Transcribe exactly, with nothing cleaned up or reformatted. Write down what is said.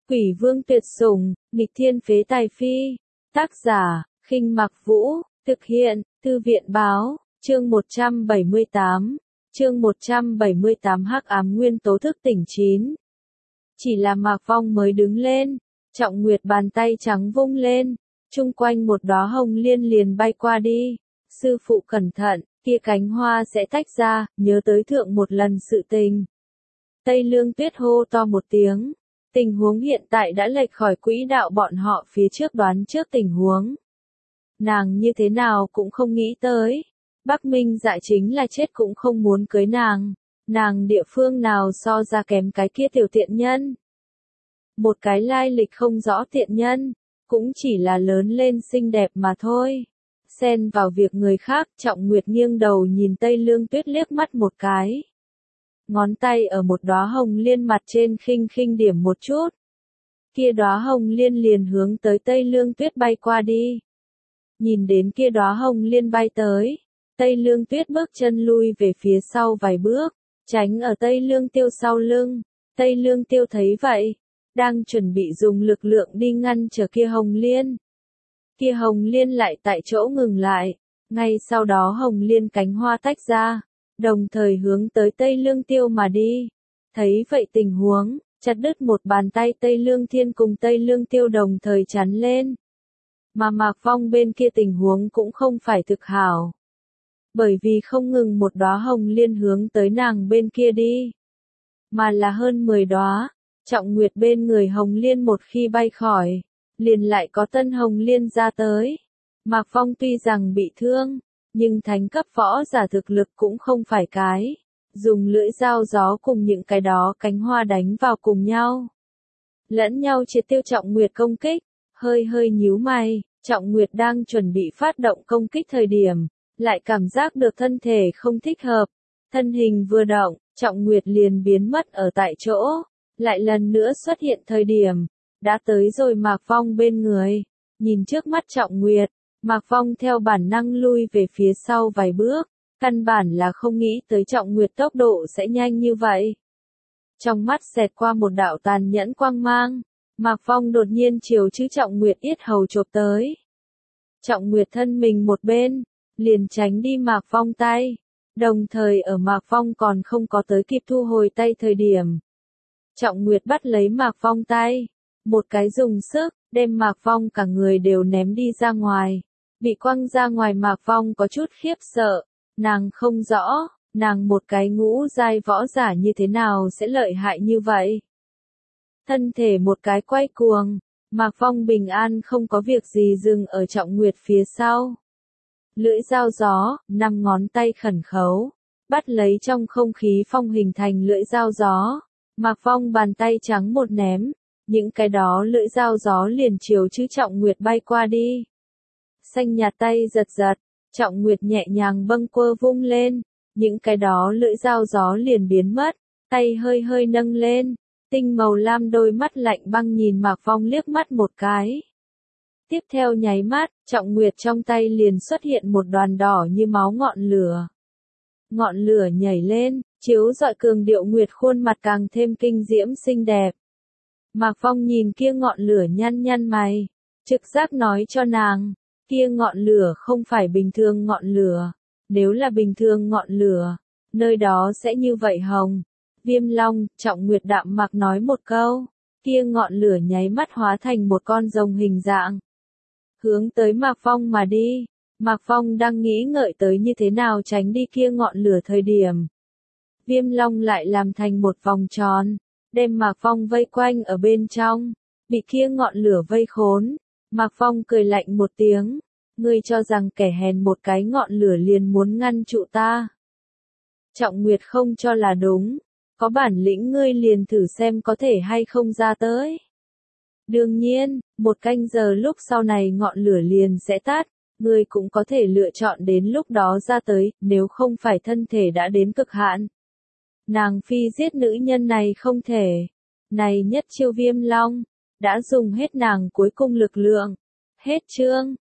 Quỷ vương tuyệt sủng, nghịch thiên phế tài phi. Tác giả, Khinh Mặc Vũ, thực hiện, Thư viện báo, chương một trăm bảy mươi tám. Chương một trăm bảy mươi tám Hắc ám nguyên tố thức tỉnh chín. Chỉ là Mạc Phong mới đứng lên, Trọng Nguyệt bàn tay trắng vung lên, chung quanh một đóa hồng liên liền bay qua đi. Sư phụ cẩn thận, kia cánh hoa sẽ tách ra, nhớ tới thượng một lần sự tình. Tây Lương Tuyết hô to một tiếng. Tình huống hiện tại đã lệch khỏi quỹ đạo bọn họ phía trước đoán trước tình huống. Nàng như thế nào cũng không nghĩ tới. Bắc Minh Dạ chính là chết cũng không muốn cưới nàng. Nàng địa phương nào so ra kém cái kia tiểu tiện nhân. Một cái lai lịch không rõ tiện nhân, cũng chỉ là lớn lên xinh đẹp mà thôi. Xen vào việc người khác, Trọng Nguyệt nghiêng đầu nhìn Tây Lương Tuyết liếc mắt một cái. Ngón tay ở một đóa hồng liên mặt trên khinh khinh điểm một chút. Kia đóa hồng liên liền hướng tới Tây Lương Tuyết bay qua đi. Nhìn đến kia đóa hồng liên bay tới, Tây Lương Tuyết bước chân lui về phía sau vài bước, tránh ở Tây Lương Tiêu sau lưng. Tây Lương Tiêu thấy vậy, đang chuẩn bị dùng lực lượng đi ngăn trở kia hồng liên. Kia hồng liên lại tại chỗ ngừng lại, ngay sau đó hồng liên cánh hoa tách ra, đồng thời hướng tới Tây Lương Tiêu mà đi. Thấy vậy tình huống, chặt đứt một bàn tay Tây Lương Thiên cùng Tây Lương Tiêu đồng thời chắn lên. Mà Mạc Phong bên kia tình huống cũng không phải thực hảo. Bởi vì không ngừng một đóa hồng liên hướng tới nàng bên kia đi, mà là hơn mười đóa. Trọng Nguyệt bên người hồng liên một khi bay khỏi, liền lại có tân hồng liên ra tới. Mạc Phong tuy rằng bị thương, nhưng thánh cấp võ giả thực lực cũng không phải cái. Dùng lưỡi dao gió cùng những cái đó cánh hoa đánh vào cùng nhau. Lẫn nhau triệt tiêu Trọng Nguyệt công kích, hơi hơi nhíu mày, Trọng Nguyệt đang chuẩn bị phát động công kích thời điểm, lại cảm giác được thân thể không thích hợp. Thân hình vừa động, Trọng Nguyệt liền biến mất ở tại chỗ, lại lần nữa xuất hiện thời điểm, đã tới rồi Mạc Phong bên người. Nhìn trước mắt Trọng Nguyệt, Mạc Phong theo bản năng lui về phía sau vài bước, căn bản là không nghĩ tới Trọng Nguyệt tốc độ sẽ nhanh như vậy. Trong mắt xẹt qua một đạo tàn nhẫn quang mang, Mạc Phong đột nhiên chiều chữ Trọng Nguyệt yết hầu chộp tới. Trọng Nguyệt thân mình một bên, liền tránh đi Mạc Phong tay, đồng thời ở Mạc Phong còn không có tới kịp thu hồi tay thời điểm. Trọng Nguyệt bắt lấy Mạc Phong tay, một cái dùng sức, đem Mạc Phong cả người đều ném đi ra ngoài. Bị quăng ra ngoài Mạc Phong có chút khiếp sợ, nàng không rõ, nàng một cái ngũ giai võ giả như thế nào sẽ lợi hại như vậy. Thân thể một cái quay cuồng, Mạc Phong bình an không có việc gì dừng ở Trọng Nguyệt phía sau. Lưỡi dao gió, năm ngón tay khẩn khấu, bắt lấy trong không khí phong hình thành lưỡi dao gió. Mạc Phong bàn tay trắng một ném, những cái đó lưỡi dao gió liền chiều chữ Trọng Nguyệt bay qua đi. Xanh nhạt tay giật giật, Trọng Nguyệt nhẹ nhàng bâng quơ vung lên, những cái đó lưỡi dao gió liền biến mất, tay hơi hơi nâng lên, tinh màu lam đôi mắt lạnh băng nhìn Mạc Phong liếc mắt một cái. Tiếp theo nháy mắt, Trọng Nguyệt trong tay liền xuất hiện một đoàn đỏ như máu ngọn lửa. Ngọn lửa nhảy lên, chiếu rọi cường điệu Nguyệt khuôn mặt càng thêm kinh diễm xinh đẹp. Mạc Phong nhìn kia ngọn lửa nhăn nhăn mày, trực giác nói cho nàng, kia ngọn lửa không phải bình thường ngọn lửa. Nếu là bình thường ngọn lửa, nơi đó sẽ như vậy hồng. Viêm Long, Trọng Nguyệt đạm mạc nói một câu, kia ngọn lửa nháy mắt hóa thành một con rồng hình dạng. Hướng tới Mạc Phong mà đi. Mạc Phong đang nghĩ ngợi tới như thế nào tránh đi kia ngọn lửa thời điểm. Viêm Long lại làm thành một vòng tròn, đem Mạc Phong vây quanh ở bên trong, bị kia ngọn lửa vây khốn. Mạc Phong cười lạnh một tiếng, ngươi cho rằng kẻ hèn một cái ngọn lửa liền muốn ngăn trụ ta. Trọng Nguyệt không cho là đúng, có bản lĩnh ngươi liền thử xem có thể hay không ra tới. Đương nhiên, một canh giờ lúc sau này ngọn lửa liền sẽ tắt, ngươi cũng có thể lựa chọn đến lúc đó ra tới, nếu không phải thân thể đã đến cực hạn. Nàng phi giết nữ nhân này không thể. Này nhất chiêu Viêm Long, đã dùng hết nàng cuối cùng lực lượng. Hết chương.